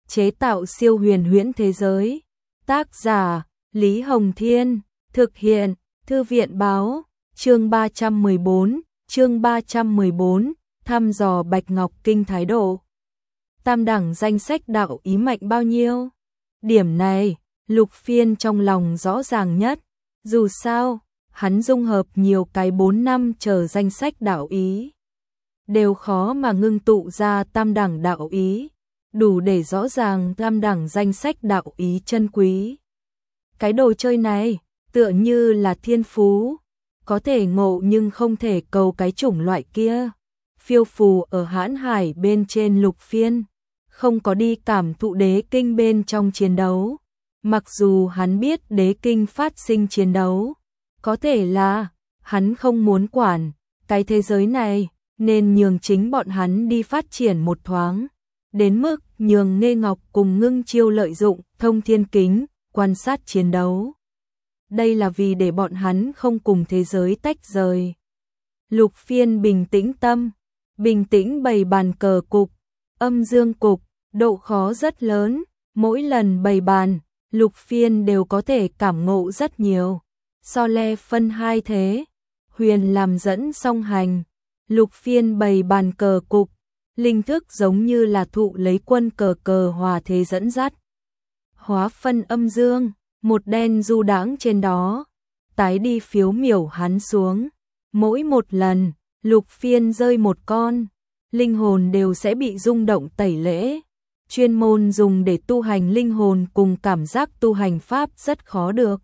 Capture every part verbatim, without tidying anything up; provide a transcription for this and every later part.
chế tạo siêu huyền huyễn thế giới. Tác giả: Lý Hồng Thiên, thực hiện: Thư viện báo. Chương ba trăm mười bốn, chương ba trăm mười bốn, thăm dò Bạch Ngọc Kinh thái độ. Tam đẳng danh sách đạo ý mạnh bao nhiêu? Điểm này, Lục Phiên trong lòng rõ ràng nhất. Dù sao, hắn dung hợp nhiều cái bốn năm chờ danh sách đạo ý, đều khó mà ngưng tụ ra tam đẳng đạo ý, đủ để rõ ràng tam đẳng danh sách đạo ý chân quý. Cái đồ chơi này, tựa như là thiên phú, có thể ngộ nhưng không thể cầu cái chủng loại kia. Phiêu phù ở hãn hải bên trên Lục Phiên, không có đi cảm thụ đế kinh bên trong chiến đấu. Mặc dù hắn biết đế kinh phát sinh chiến đấu, có thể là hắn không muốn quản cái thế giới này, nên nhường chính bọn hắn đi phát triển một thoáng, đến mức nhường Nghê Ngọc cùng Ngưng Chiêu lợi dụng thông thiên kính quan sát chiến đấu. Đây là vì để bọn hắn không cùng thế giới tách rời. Lục Phiên bình tĩnh tâm, bình tĩnh bày bàn cờ cục, âm dương cục, độ khó rất lớn, mỗi lần bày bàn, Lục Phiên đều có thể cảm ngộ rất nhiều. So le phân hai thế, huyền làm dẫn song hành, Lục Phiên bày bàn cờ cục, linh thức giống như là thụ lấy quân cờ cờ hòa thế dẫn dắt. Hóa phân âm dương, một đen du đãng trên đó, tái đi phiếu miểu hắn xuống. Mỗi một lần, Lục Phiên rơi một con, linh hồn đều sẽ bị rung động tẩy lễ. Chuyên môn dùng để tu hành linh hồn cùng cảm giác tu hành pháp rất khó được.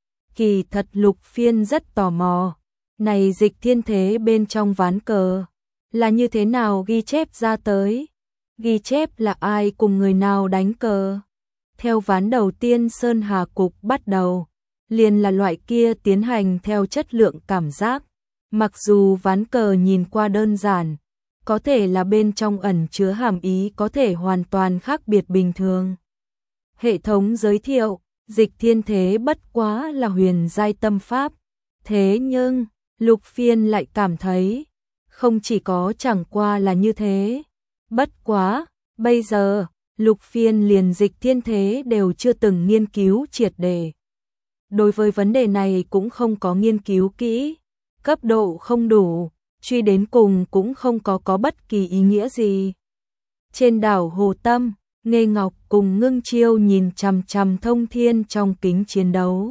Kỳ thật Lục Phiên rất tò mò, này dịch thiên thế bên trong ván cờ, là như thế nào ghi chép ra tới? Ghi chép là ai cùng người nào đánh cờ? Theo ván đầu tiên Sơn Hà Cục bắt đầu, liền là loại kia tiến hành theo chất lượng cảm giác. Mặc dù ván cờ nhìn qua đơn giản, có thể là bên trong ẩn chứa hàm ý có thể hoàn toàn khác biệt bình thường. Hệ thống giới thiệu, dịch thiên thế bất quá là huyền giai tâm pháp. Thế nhưng, Lục Phiên lại cảm thấy, không chỉ có chẳng qua là như thế. Bất quá, bây giờ, Lục Phiên liền dịch thiên thế đều chưa từng nghiên cứu triệt đề. Đối với vấn đề này cũng không có nghiên cứu kỹ, cấp độ không đủ, truy đến cùng cũng không có có bất kỳ ý nghĩa gì. Trên đảo Hồ Tâm, Nghê Ngọc cùng Ngưng Chiêu nhìn chằm chằm Thông Thiên trong kính chiến đấu.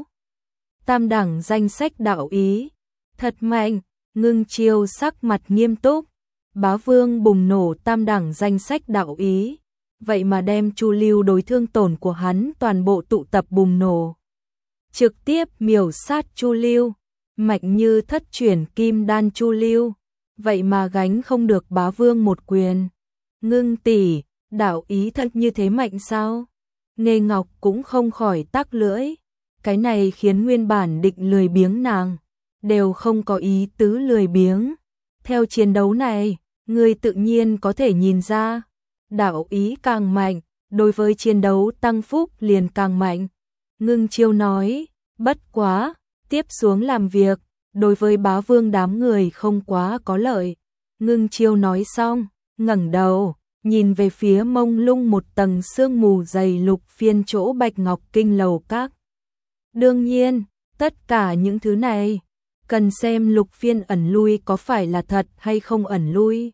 Tam đẳng danh sách đạo ý, thật mạnh. Ngưng Chiêu sắc mặt nghiêm túc. Bá Vương bùng nổ tam đẳng danh sách đạo ý, vậy mà đem Chu Lưu đối thương tổn của hắn toàn bộ tụ tập bùng nổ, trực tiếp miểu sát Chu Lưu. Mạnh như thất chuyển kim đan Chu Lưu, vậy mà gánh không được Bá Vương một quyền. Ngưng tỷ, đạo ý thật như thế mạnh sao? Nghê Ngọc cũng không khỏi tắc lưỡi. Cái này khiến nguyên bản định lười biếng nàng đều không có ý tứ lười biếng. Theo chiến đấu này, người tự nhiên có thể nhìn ra, đạo ý càng mạnh, đối với chiến đấu tăng phúc liền càng mạnh. Ngưng Chiêu nói, bất quá, tiếp xuống làm việc, đối với Bá Vương đám người không quá có lợi. Ngưng Chiêu nói xong, ngẩng đầu, nhìn về phía mông lung một tầng sương mù dày Lục Phiên chỗ Bạch Ngọc Kinh lầu các. Đương nhiên, tất cả những thứ này, cần xem Lục Phiên ẩn lui có phải là thật hay không ẩn lui.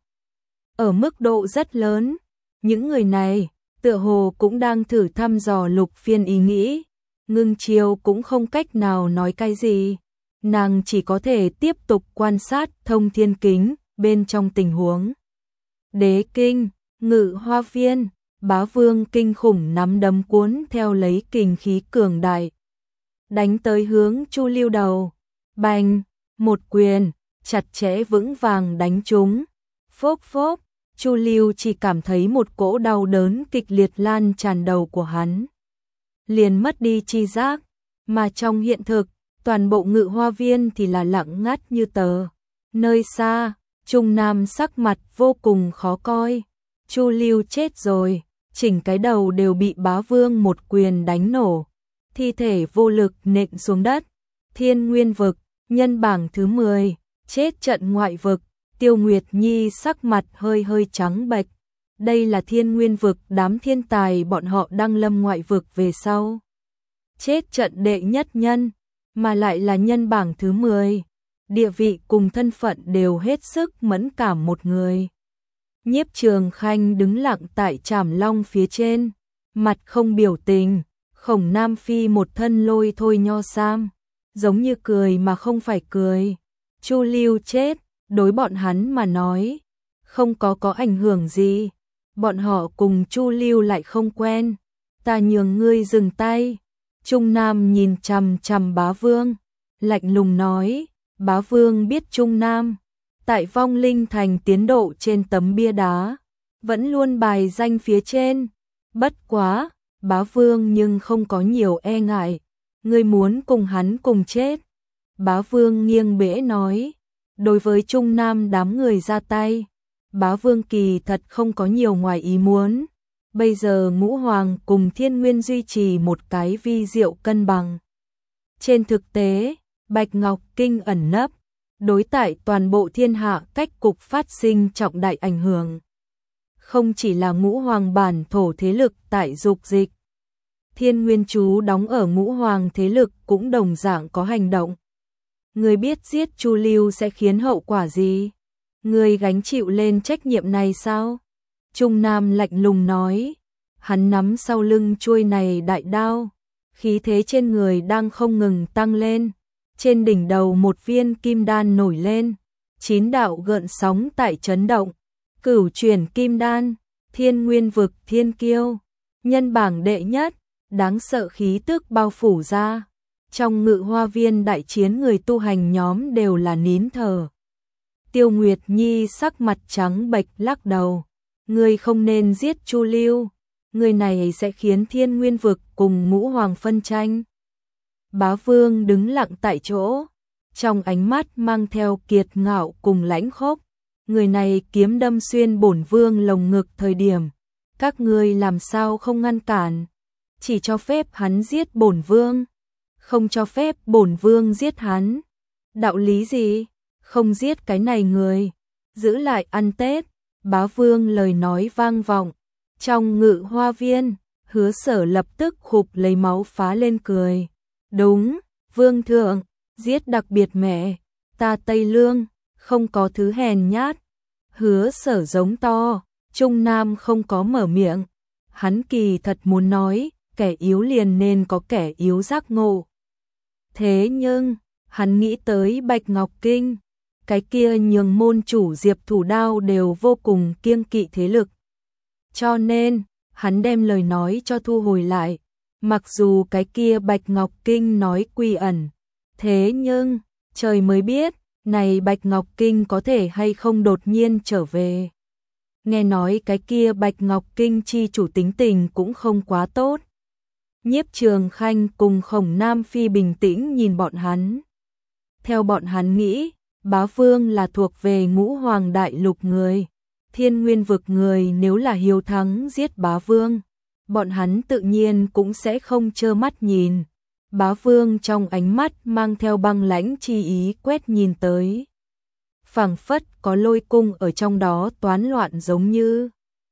Ở mức độ rất lớn, những người này, tựa hồ cũng đang thử thăm dò Lục Phiên ý nghĩ. Ngưng Chiêu cũng không cách nào nói cái gì, nàng chỉ có thể tiếp tục quan sát thông thiên kính bên trong tình huống. Đế kinh, Ngự Hoa Viên, Bá Vương kinh khủng nắm đấm cuốn theo lấy kình khí cường đại, đánh tới hướng Chu Lưu đầu. Bành, một quyền, chặt chẽ vững vàng đánh trúng. Phốc phốc, Chu Lưu chỉ cảm thấy một cỗ đau đớn kịch liệt lan tràn đầu của hắn, liền mất đi chi giác, mà trong hiện thực, toàn bộ Ngự Hoa Viên thì là lặng ngắt như tờ. Nơi xa, Trung Nam sắc mặt vô cùng khó coi. Chu Lưu chết rồi, chỉnh cái đầu đều bị Bá Vương một quyền đánh nổ, thi thể vô lực nện xuống đất. Thiên Nguyên vực, nhân bảng thứ mười, chết trận ngoại vực. Tiêu Nguyệt Nhi sắc mặt hơi hơi trắng bệch, Đây là Thiên Nguyên vực, đám thiên tài bọn họ đăng lâm ngoại vực về sau. Chết trận đệ nhất nhân, mà lại là nhân bảng thứ mười. Địa vị cùng thân phận đều hết sức mẫn cảm một người. Nhiếp Trường Khanh đứng lặng tại Trảm Long phía trên, mặt không biểu tình. Khổng Nam Phi một thân lôi thôi nho sam, giống như cười mà không phải cười. Chu Lưu chết, đối bọn hắn mà nói, không có có ảnh hưởng gì. Bọn họ cùng Chu Lưu lại không quen. Ta nhường ngươi dừng tay. Trung Nam nhìn chằm chằm Bá Vương, lạnh lùng nói. Bá Vương biết Trung Nam tại Vong Linh Thành tiến độ trên tấm bia đá vẫn luôn bài danh phía trên. Bất quá, Bá Vương nhưng không có nhiều e ngại. Ngươi muốn cùng hắn cùng chết. Bá Vương nghiêng bẽ nói. Đối với Trung Nam đám người ra tay, Bá Vương kỳ thật không có nhiều ngoài ý muốn. Bây giờ Ngũ Hoàng cùng Thiên Nguyên duy trì một cái vi diệu cân bằng. Trên thực tế, Bạch Ngọc Kinh ẩn nấp, đối tại toàn bộ thiên hạ cách cục phát sinh trọng đại ảnh hưởng. Không chỉ là Ngũ Hoàng bản thổ thế lực tại dục dịch, Thiên Nguyên chú đóng ở Ngũ Hoàng thế lực cũng đồng dạng có hành động. Người biết giết Chu Lưu sẽ khiến hậu quả gì? Người gánh chịu lên trách nhiệm này sao? Trung Nam lạnh lùng nói. Hắn nắm sau lưng chuôi này đại đao, khí thế trên người đang không ngừng tăng lên. Trên đỉnh đầu một viên kim đan nổi lên, chín đạo gợn sóng tại chấn động. Cửu chuyển kim đan, Thiên Nguyên vực thiên kiêu, nhân bảng đệ nhất, đáng sợ khí tức bao phủ ra. Trong Ngự Hoa Viên đại chiến, người tu hành nhóm đều là nín thở. Tiêu Nguyệt Nhi sắc mặt trắng bệch lắc đầu. Ngươi không nên giết Chu Lưu, người này sẽ khiến Thiên Nguyên vực cùng Ngũ Hoàng phân tranh. Bá Vương đứng lặng tại chỗ, trong ánh mắt mang theo kiệt ngạo cùng lãnh khốc. Người này kiếm đâm xuyên bổn vương lồng ngực thời điểm, các ngươi làm sao không ngăn cản, chỉ cho phép hắn giết bổn vương, không cho phép bổn vương giết hắn. Đạo lý gì? Không giết cái này người, giữ lại ăn Tết. Bá Vương lời nói vang vọng trong Ngự Hoa Viên. Hứa Sở lập tức khụp lấy máu phá lên cười. Đúng, Vương thượng, giết đặc biệt mẹ, ta Tây Lương, không có thứ hèn nhát. Hứa Sở giống to. Trung Nam không có mở miệng. Hắn kỳ thật muốn nói, kẻ yếu liền nên có kẻ yếu giác ngộ. Thế nhưng, hắn nghĩ tới Bạch Ngọc Kinh, cái kia nhường môn chủ Diệp Thủ Đao đều vô cùng kiêng kỵ thế lực. Cho nên, hắn đem lời nói cho thu hồi lại. Mặc dù cái kia Bạch Ngọc Kinh nói quy ẩn, thế nhưng, trời mới biết, này Bạch Ngọc Kinh có thể hay không đột nhiên trở về. Nghe nói cái kia Bạch Ngọc Kinh chi chủ tính tình cũng không quá tốt. Nhiếp Trường Khanh cùng Khổng Nam Phi bình tĩnh nhìn bọn hắn. Theo bọn hắn nghĩ, Bá Vương là thuộc về Ngũ Hoàng đại lục người. Thiên Nguyên vực người nếu là hiếu thắng giết Bá Vương, bọn hắn tự nhiên cũng sẽ không trơ mắt nhìn. Bá Vương trong ánh mắt mang theo băng lãnh chi ý quét nhìn tới. Phảng phất có lôi cung ở trong đó toán loạn giống như.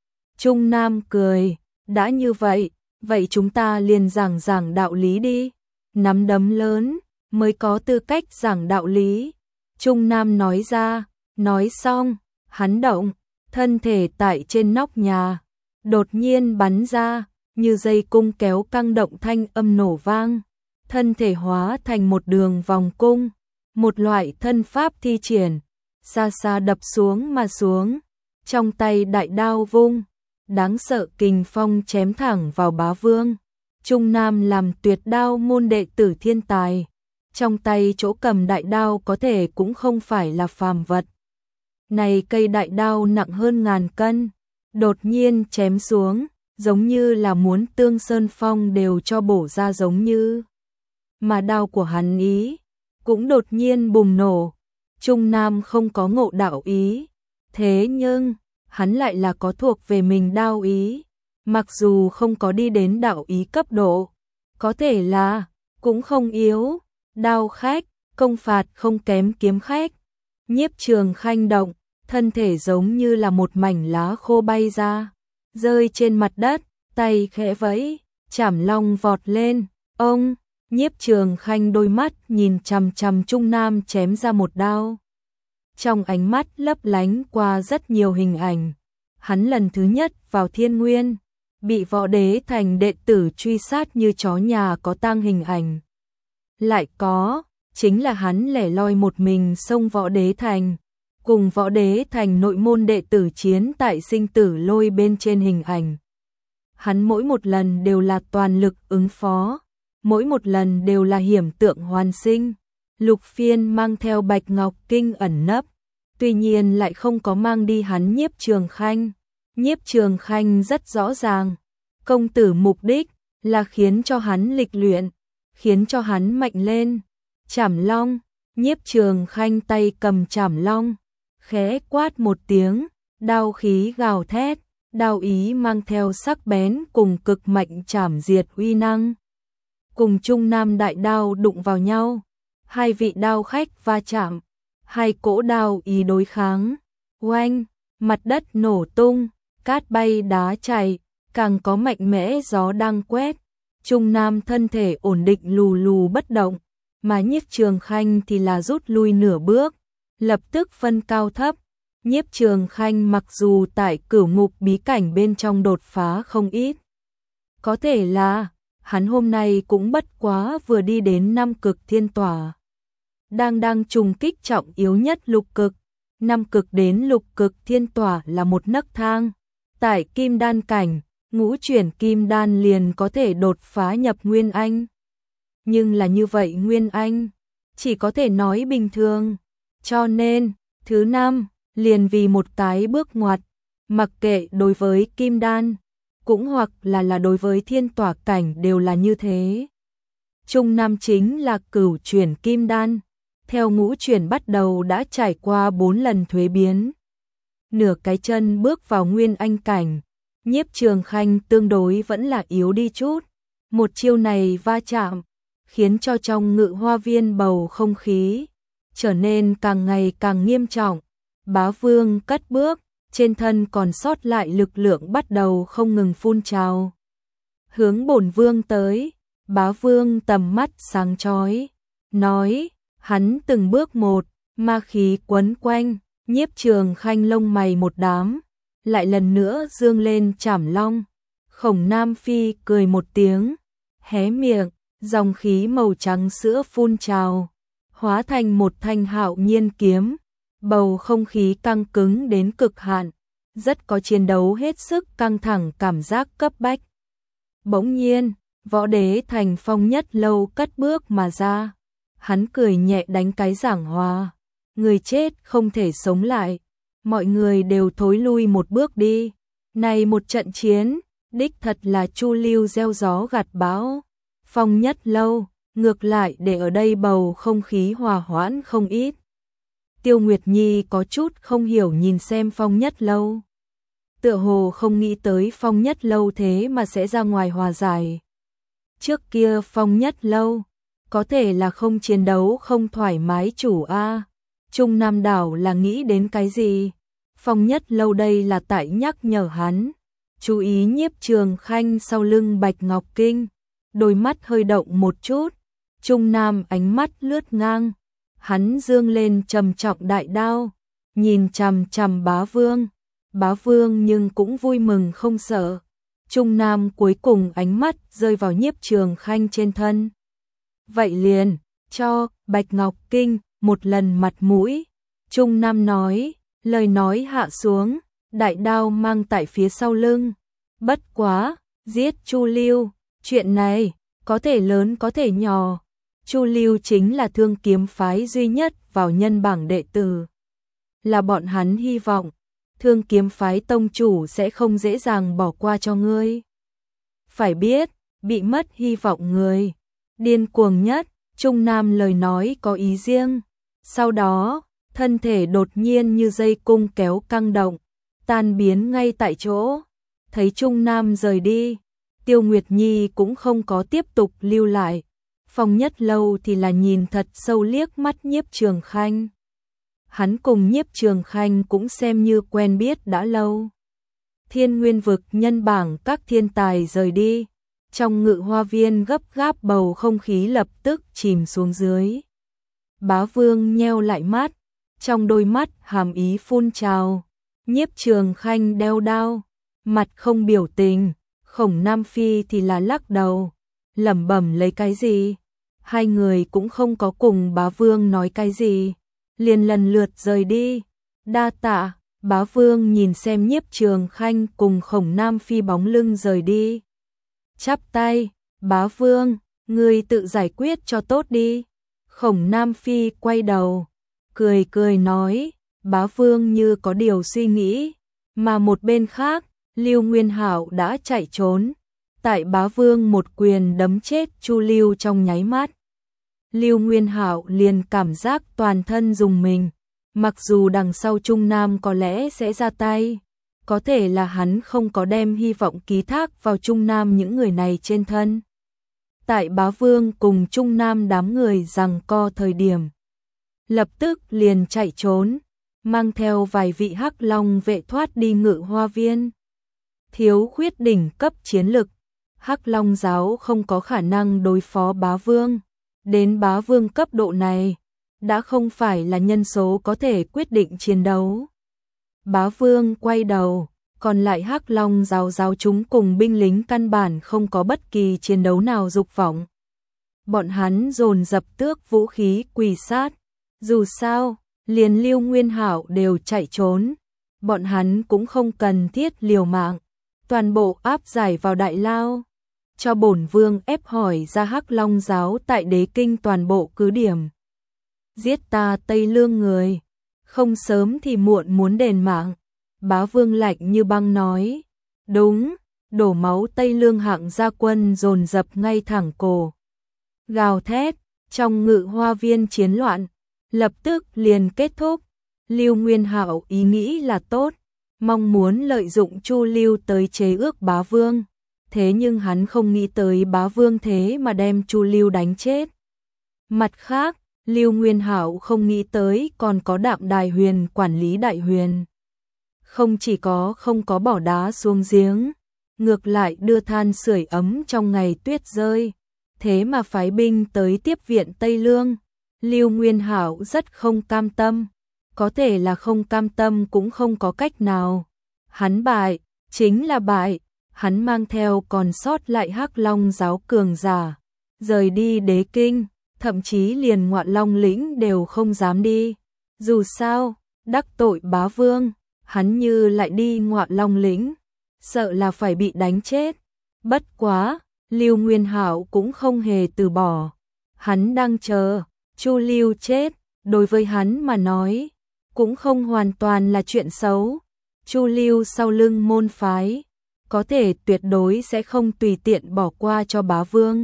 Trung Nam cười, đã như vậy, vậy chúng ta liền giảng giảng đạo lý đi. Nắm đấm lớn mới có tư cách giảng đạo lý. Trung Nam nói ra, nói xong, hắn động, thân thể tại trên nóc nhà, đột nhiên bắn ra, như dây cung kéo căng động thanh âm nổ vang. Thân thể hóa thành một đường vòng cung, một loại thân pháp thi triển, xa xa đập xuống mà xuống, trong tay đại đao vung, đáng sợ kình phong chém thẳng vào Bá Vương. Trung Nam làm tuyệt đao môn đệ tử thiên tài, trong tay chỗ cầm đại đao có thể cũng không phải là phàm vật. Này cây đại đao nặng hơn ngàn cân, đột nhiên chém xuống, giống như là muốn tương sơn phong đều cho bổ ra giống như. Mà đao của hắn ý, cũng đột nhiên bùng nổ. Trung Nam không có ngộ đạo ý, thế nhưng, hắn lại là có thuộc về mình đao ý. Mặc dù không có đi đến đạo ý cấp độ, có thể là, cũng không yếu. Đao khách, công phạt không kém kiếm khách. Nhiếp Trường Khanh động, thân thể giống như là một mảnh lá khô bay ra. rơi trên mặt đất, tay khẽ vẫy, Trảm Long vọt lên, ông, Nhiếp Trường Khanh đôi mắt nhìn chằm chằm Trung Nam chém ra một đao. Trong ánh mắt lấp lánh qua rất nhiều hình ảnh, hắn lần thứ nhất vào Thiên Nguyên, bị Võ Đế Thành đệ tử truy sát như chó nhà có tang hình ảnh. Lại có, chính là hắn lẻ loi một mình xông Võ Đế Thành, cùng Võ Đế Thành nội môn đệ tử chiến tại sinh tử lôi bên trên hình ảnh. Hắn mỗi một lần đều là toàn lực ứng phó, mỗi một lần đều là hiểm tượng hoàn sinh. Lục Phiên mang theo Bạch Ngọc Kinh ẩn nấp, tuy nhiên lại không có mang đi hắn Nhiếp Trường Khanh. Nhiếp Trường Khanh rất rõ ràng, công tử mục đích là khiến cho hắn lịch luyện, khiến cho hắn mạnh lên. Trảm Long, Nhiếp Trường Khanh tay cầm Trảm Long, khẽ quát một tiếng, đao khí gào thét, đao ý mang theo sắc bén cùng cực mạnh chảm diệt uy năng. Cùng Trung Nam đại đao đụng vào nhau, hai vị đao khách va chạm, hai cỗ đao ý đối kháng, oanh, mặt đất nổ tung, cát bay đá chảy, càng có mạnh mẽ gió đang quét. Trung Nam thân thể ổn định lù lù bất động, mà Nhiếp Trường Khanh thì là rút lui nửa bước, lập tức phân cao thấp. Nhiếp Trường Khanh mặc dù tại Cửu Ngục bí cảnh bên trong đột phá không ít, có thể là hắn hôm nay cũng bất quá vừa đi đến năm cực thiên tỏa, đang đang trùng kích trọng yếu nhất lục cực. Năm cực đến lục cực thiên tỏa là một nấc thang, tại kim đan cảnh, ngũ chuyển kim đan liền có thể đột phá nhập Nguyên Anh. Nhưng là như vậy Nguyên Anh chỉ có thể nói bình thường, cho nên thứ năm liền vì một cái bước ngoặt, mặc kệ đối với kim đan, cũng hoặc là là đối với thiên tỏa cảnh đều là như thế. Trung Nam chính là cửu chuyển kim đan, theo ngũ chuyển bắt đầu đã trải qua bốn lần thuế biến. Nửa cái chân bước vào Nguyên Anh cảnh, Nhiếp Trường Khanh tương đối vẫn là yếu đi chút. Một chiêu này va chạm, khiến cho trong Ngự Hoa Viên bầu không khí trở nên càng ngày càng nghiêm trọng. Bá Vương cất bước, trên thân còn sót lại lực lượng bắt đầu không ngừng phun trào, hướng bổn vương tới. Bá Vương tầm mắt sáng chói, nói, hắn từng bước một, ma khí quấn quanh. Nhiếp Trường Khanh lông mày một đám, lại lần nữa dương lên Trảm Long. Khổng Nam Phi cười một tiếng, hé miệng, dòng khí màu trắng sữa phun trào, hóa thành một thanh hạo nhiên kiếm. Bầu không khí căng cứng đến cực hạn, rất có chiến đấu hết sức căng thẳng cảm giác cấp bách. Bỗng nhiên, Võ Đế Thành Phong Nhất Lâu cất bước mà ra, hắn cười nhẹ đánh cái giảng hòa, người chết không thể sống lại, mọi người đều thối lui một bước đi. Này một trận chiến, đích thật là chu lưu gieo gió gặt bão. Phong Nhất Lâu, ngược lại để ở đây bầu không khí hòa hoãn không ít. Tiêu Nguyệt Nhi có chút không hiểu nhìn xem Phong Nhất Lâu, tựa hồ không nghĩ tới Phong Nhất Lâu thế mà sẽ ra ngoài hòa giải. Trước kia Phong Nhất Lâu có thể là không chiến đấu không thoải mái chủ a. Trung Nam đảo là nghĩ đến cái gì? Phong Nhất Lâu đây là tại nhắc nhở hắn chú ý Nhiếp Trường Khanh sau lưng Bạch Ngọc Kinh. Đôi mắt hơi động một chút, Trung Nam ánh mắt lướt ngang, hắn dương lên trầm trọng đại đao, nhìn chằm chằm Bá Vương. Bá Vương nhưng cũng vui mừng không sợ. Trung Nam cuối cùng ánh mắt rơi vào Nhiếp Trường Khanh trên thân. Vậy liền, cho Bạch Ngọc Kinh một lần mặt mũi. Trung Nam nói, lời nói hạ xuống, đại đao mang tại phía sau lưng. Bất quá, giết Chu Lưu, chuyện này có thể lớn có thể nhỏ. Chu Lưu chính là Thương Kiếm phái duy nhất vào nhân bảng đệ tử, là bọn hắn hy vọng Thương Kiếm phái tông chủ sẽ không dễ dàng bỏ qua cho ngươi. Phải biết, bị mất hy vọng người điên cuồng nhất. Trung Nam lời nói có ý riêng, sau đó thân thể đột nhiên như dây cung kéo căng động, tan biến ngay tại chỗ. Thấy Trung Nam rời đi, Tiêu Nguyệt Nhi cũng không có tiếp tục lưu lại. Phong Nhất Lâu thì là nhìn thật sâu liếc mắt Nhiếp Trường Khanh. Hắn cùng Nhiếp Trường Khanh cũng xem như quen biết đã lâu. Thiên Nguyên vực nhân bảng các thiên tài rời đi. Trong ngự hoa viên gấp gáp bầu không khí lập tức chìm xuống dưới. Bá Vương nheo lại mắt, trong đôi mắt hàm ý phun trào. Nhiếp Trường Khanh đeo đao, mặt không biểu tình, Khổng Nam Phi thì là lắc đầu, lẩm bẩm lấy cái gì. Hai người cũng không có cùng Bá Vương nói cái gì, liền lần lượt rời đi. Đa tạ. Bá Vương nhìn xem Nhiếp Trường Khanh cùng Khổng Nam Phi bóng lưng rời đi. Chắp tay, Bá Vương, ngươi tự giải quyết cho tốt đi. Khổng Nam Phi quay đầu, cười cười nói, Bá Vương như có điều suy nghĩ. Mà một bên khác, Lưu Nguyên Hạo đã chạy trốn. Tại Bá Vương một quyền đấm chết Chu Lưu trong nháy mắt. Lưu Nguyên Hạo liền cảm giác toàn thân rùng mình. Mặc dù đằng sau Trung Nam có lẽ sẽ ra tay, có thể là hắn không có đem hy vọng ký thác vào Trung Nam những người này trên thân. Tại Bá Vương cùng Trung Nam đám người giằng co thời điểm, lập tức liền chạy trốn, mang theo vài vị Hắc Long vệ thoát đi ngự hoa viên. Thiếu khuyết đỉnh cấp chiến lực, Hắc Long giáo không có khả năng đối phó Bá Vương. Đến Bá Vương cấp độ này, đã không phải là nhân số có thể quyết định chiến đấu. Bá Vương quay đầu, còn lại Hắc Long giáo giáo chúng cùng binh lính căn bản không có bất kỳ chiến đấu nào dục vọng. Bọn hắn dồn dập tước vũ khí quỳ sát. Dù sao, liền Lưu Nguyên Hạo đều chạy trốn, bọn hắn cũng không cần thiết liều mạng, toàn bộ áp giải vào đại lao. Cho bổn vương ép hỏi ra Hắc Long giáo tại Đế Kinh toàn bộ cứ điểm. Giết ta Tây Lương người, không sớm thì muộn muốn đền mạng. Bá Vương lạnh như băng nói. Đúng, đổ máu Tây Lương hạng gia quân dồn dập ngay thẳng cổ. Gào thét, trong ngự hoa viên chiến loạn, lập tức liền kết thúc. Lưu Nguyên Hạo ý nghĩ là tốt, mong muốn lợi dụng Chu Lưu tới chế ước Bá Vương. Thế nhưng hắn không nghĩ tới Bá Vương thế mà đem Chu Lưu đánh chết. Mặt khác, Lưu Nguyên Hạo không nghĩ tới còn có Đạm Đài Huyền quản lý Đại Huyền. Không chỉ có không có bỏ đá xuống giếng, ngược lại đưa than sưởi ấm trong ngày tuyết rơi, thế mà phái binh tới tiếp viện Tây Lương. Lưu Nguyên Hạo rất không cam tâm, có thể là không cam tâm cũng không có cách nào. Hắn bại, chính là bại, hắn mang theo còn sót lại Hắc Long giáo cường giả, rời đi Đế Kinh. Thậm chí liền Ngoạn Long lĩnh đều không dám đi. Dù sao, đắc tội Bá Vương, hắn như lại đi Ngoạn Long lĩnh, sợ là phải bị đánh chết. Bất quá, Lưu Nguyên Hạo cũng không hề từ bỏ. Hắn đang chờ Chu Lưu chết, đối với hắn mà nói, cũng không hoàn toàn là chuyện xấu. Chu Lưu sau lưng môn phái, có thể tuyệt đối sẽ không tùy tiện bỏ qua cho Bá Vương.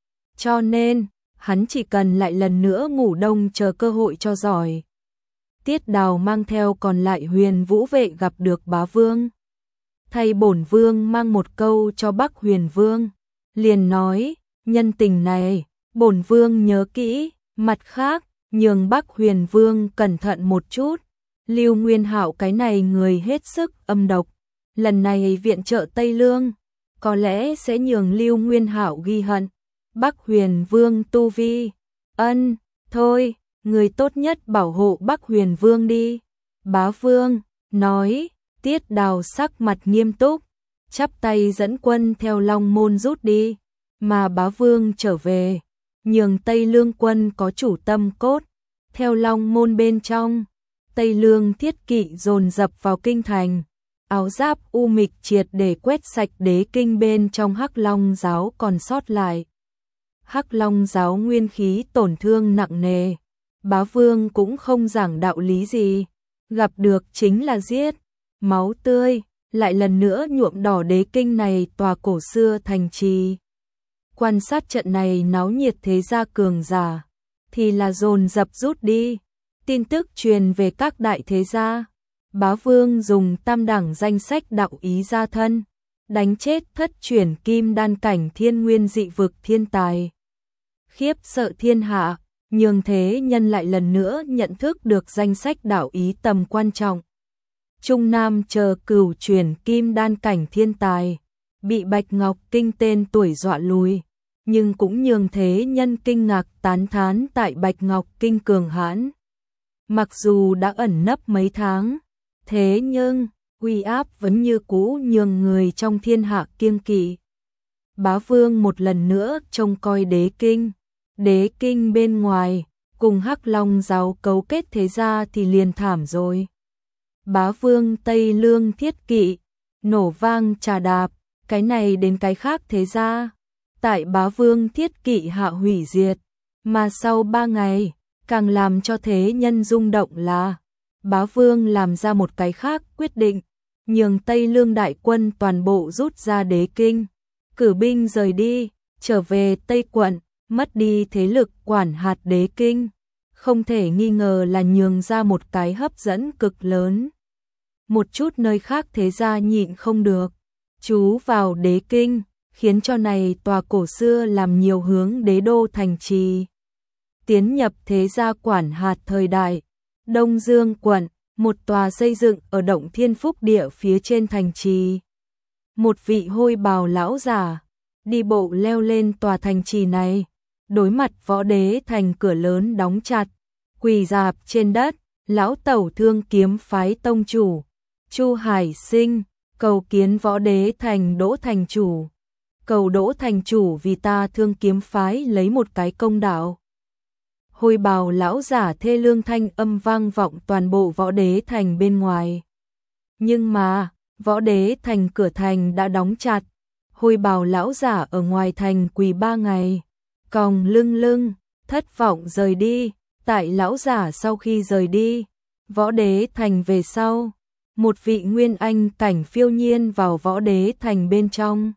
Cho nên, hắn chỉ cần lại lần nữa ngủ đông chờ cơ hội cho giỏi. Tiết Đào mang theo còn lại Huyền Vũ vệ gặp được Bá Vương. Thay bổn vương mang một câu cho Bắc Huyền Vương, liền nói, nhân tình này, bổn vương nhớ kỹ, mặt khác, nhường Bắc Huyền Vương cẩn thận một chút. Lưu Nguyên Hạo cái này người hết sức âm độc, lần này viện trợ Tây Lương, có lẽ sẽ nhường Lưu Nguyên Hạo ghi hận. Bắc Huyền Vương tu vi, ân, thôi, người tốt nhất bảo hộ Bắc Huyền Vương đi. Bá Vương nói. Tiết Đào sắc mặt nghiêm túc, chắp tay dẫn quân theo Long Môn rút đi, mà Bá Vương trở về, nhường Tây Lương quân có chủ tâm cốt, theo Long Môn bên trong. Tây Lương thiết kỵ dồn dập vào kinh thành, áo giáp u mịch triệt để quét sạch Đế Kinh bên trong Hắc Long giáo còn sót lại. Hắc Long giáo nguyên khí tổn thương nặng nề, Bá Vương cũng không giảng đạo lý gì, gặp được chính là giết. Máu tươi lại lần nữa nhuộm đỏ Đế Kinh này tòa cổ xưa thành trì. Quan sát trận này náo nhiệt thế gia cường giả, thì là dồn dập rút đi. Tin tức truyền về các đại thế gia, Bá Vương dùng tam đẳng danh sách đạo ý gia thân, đánh chết thất chuyển kim đan cảnh thiên nguyên dị vực thiên tài, khiếp sợ thiên hạ, nhường thế nhân lại lần nữa nhận thức được danh sách đạo ý tầm quan trọng. Trung Nam chờ cửu chuyển kim đan cảnh thiên tài, bị Bạch Ngọc Kinh tên tuổi dọa lùi, nhưng cũng nhường thế nhân kinh ngạc tán thán tại Bạch Ngọc Kinh cường hãn. Mặc dù đã ẩn nấp mấy tháng, thế nhưng uy áp vẫn như cũ nhường người trong thiên hạ kiêng kỵ. Bá Vương một lần nữa trông coi đế kinh, đế kinh bên ngoài, cùng Hắc Long giáo cấu kết thế ra thì liền thảm rồi. Bá Vương Tây Lương thiết kỵ, nổ vang trà đạp, cái này đến cái khác thế ra. Tại Bá Vương thiết kỵ hạ hủy diệt, mà sau ba ngày, càng làm cho thế nhân rung động là Bá Vương làm ra một cái khác quyết định, nhường Tây Lương đại quân toàn bộ rút ra đế kinh, cử binh rời đi, trở về Tây quận, mất đi thế lực quản hạt đế kinh, không thể nghi ngờ là nhường ra một cái hấp dẫn cực lớn. Một chút nơi khác thế gia nhịn không được, chú vào đế kinh, khiến cho này tòa cổ xưa làm nhiều hướng đế đô thành trì. Tiến nhập thế gia quản hạt thời đại, Đông Dương quận, một tòa xây dựng ở động Thiên Phúc địa phía trên thành trì. Một vị hôi bào lão giả, đi bộ leo lên tòa thành trì này, đối mặt võ đế thành cửa lớn đóng chặt, quỳ rạp trên đất, lão tẩu Thương Kiếm phái tông chủ, Chu Hải Sinh, cầu kiến võ đế thành Đỗ thành chủ. Cầu Đỗ thành chủ vì ta Thương Kiếm phái lấy một cái công đạo. Hôi bào lão giả thê lương thanh âm vang vọng toàn bộ võ đế thành bên ngoài. Nhưng mà, võ đế thành cửa thành đã đóng chặt, hôi bào lão giả ở ngoài thành quỳ ba ngày, còng lưng lưng, thất vọng rời đi. Tại lão giả sau khi rời đi, võ đế thành về sau, một vị nguyên anh cảnh phiêu nhiên vào võ đế thành bên trong.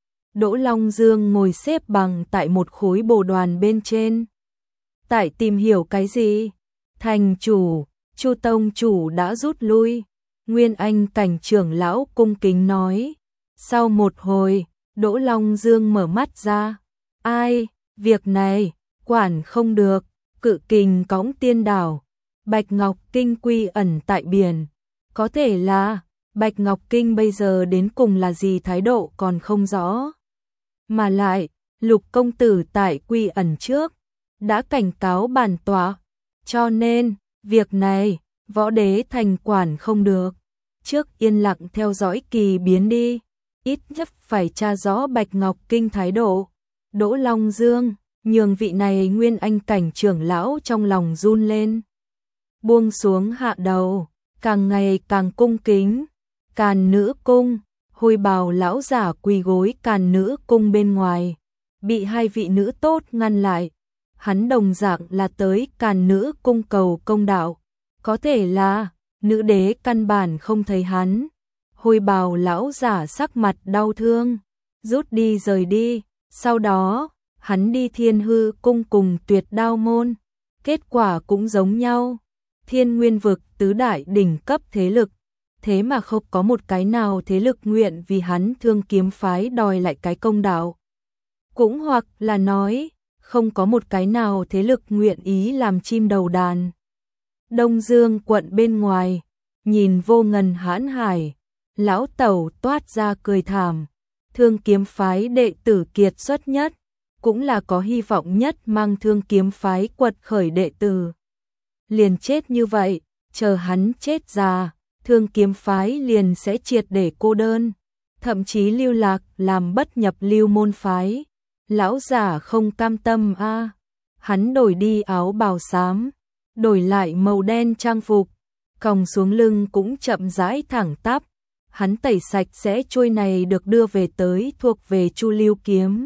Đỗ Long Dương ngồi xếp bằng tại một khối bồ đoàn bên trên. Tại tìm hiểu cái gì? Thành chủ, Chu tông chủ đã rút lui. Nguyên anh cảnh trưởng lão cung kính nói. Sau một hồi, Đỗ Long Dương mở mắt ra. Ai, việc này, quản không được, cự kình cõng tiên đảo. Bạch Ngọc Kinh quy ẩn tại biển. Có thể là, Bạch Ngọc Kinh bây giờ đến cùng là gì thái độ còn không rõ. Mà lại, Lục công tử tại quy ẩn trước, đã cảnh cáo bản tọa, cho nên, việc này, võ đế thành quản không được. Trước yên lặng theo dõi kỳ biến đi, ít nhất phải tra rõ Bạch Ngọc Kinh thái độ. Đỗ Long Dương, nhường vị này nguyên anh cảnh trưởng lão trong lòng run lên. Buông xuống hạ đầu, càng ngày càng cung kính. Càn Nữ cung, hôi bào lão giả quỳ gối Càn Nữ cung bên ngoài, bị hai vị nữ tốt ngăn lại. Hắn đồng dạng là tới Càn Nữ cung cầu công đạo, có thể là nữ đế căn bản không thấy hắn. Hôi bào lão giả sắc mặt đau thương, rút đi rời đi. Sau đó, hắn đi Thiên Hư cung cùng Tuyệt Đao môn, kết quả cũng giống nhau. Thiên Nguyên vực tứ đại đỉnh cấp thế lực, thế mà không có một cái nào thế lực nguyện vì hắn Thương Kiếm phái đòi lại cái công đạo. Cũng hoặc là nói, không có một cái nào thế lực nguyện ý làm chim đầu đàn. Đông Dương quận bên ngoài, nhìn vô ngần hãn hải, lão tẩu toát ra cười thảm. Thương Kiếm phái đệ tử kiệt xuất nhất, cũng là có hy vọng nhất mang Thương Kiếm phái quật khởi đệ tử. Liền chết như vậy, chờ hắn chết già, Thương Kiếm phái liền sẽ triệt để cô đơn, thậm chí lưu lạc làm bất nhập lưu môn phái. Lão giả không cam tâm a, à. Hắn đổi đi áo bào xám, đổi lại màu đen trang phục, còng xuống lưng cũng chậm rãi thẳng tắp. Hắn tẩy sạch sẽ trôi này được đưa về tới thuộc về Chu Lưu kiếm.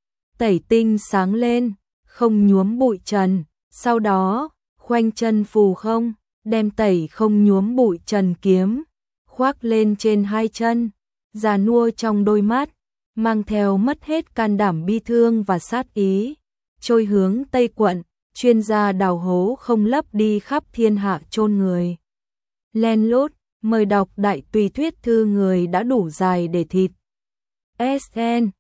Tẩy tinh sáng lên, không nhuốm bụi trần, sau đó, khoanh chân phù không, đem tẩy không nhuốm bụi trần kiếm, khoác lên trên hai chân, già nua trong đôi mắt, mang theo mất hết can đảm bi thương và sát ý, trôi hướng Tây quận, chuyên gia đào hố không lấp đi khắp thiên hạ chôn người. Len lút, mời đọc đại tùy thuyết thư người đã đủ dài để thịt. ét en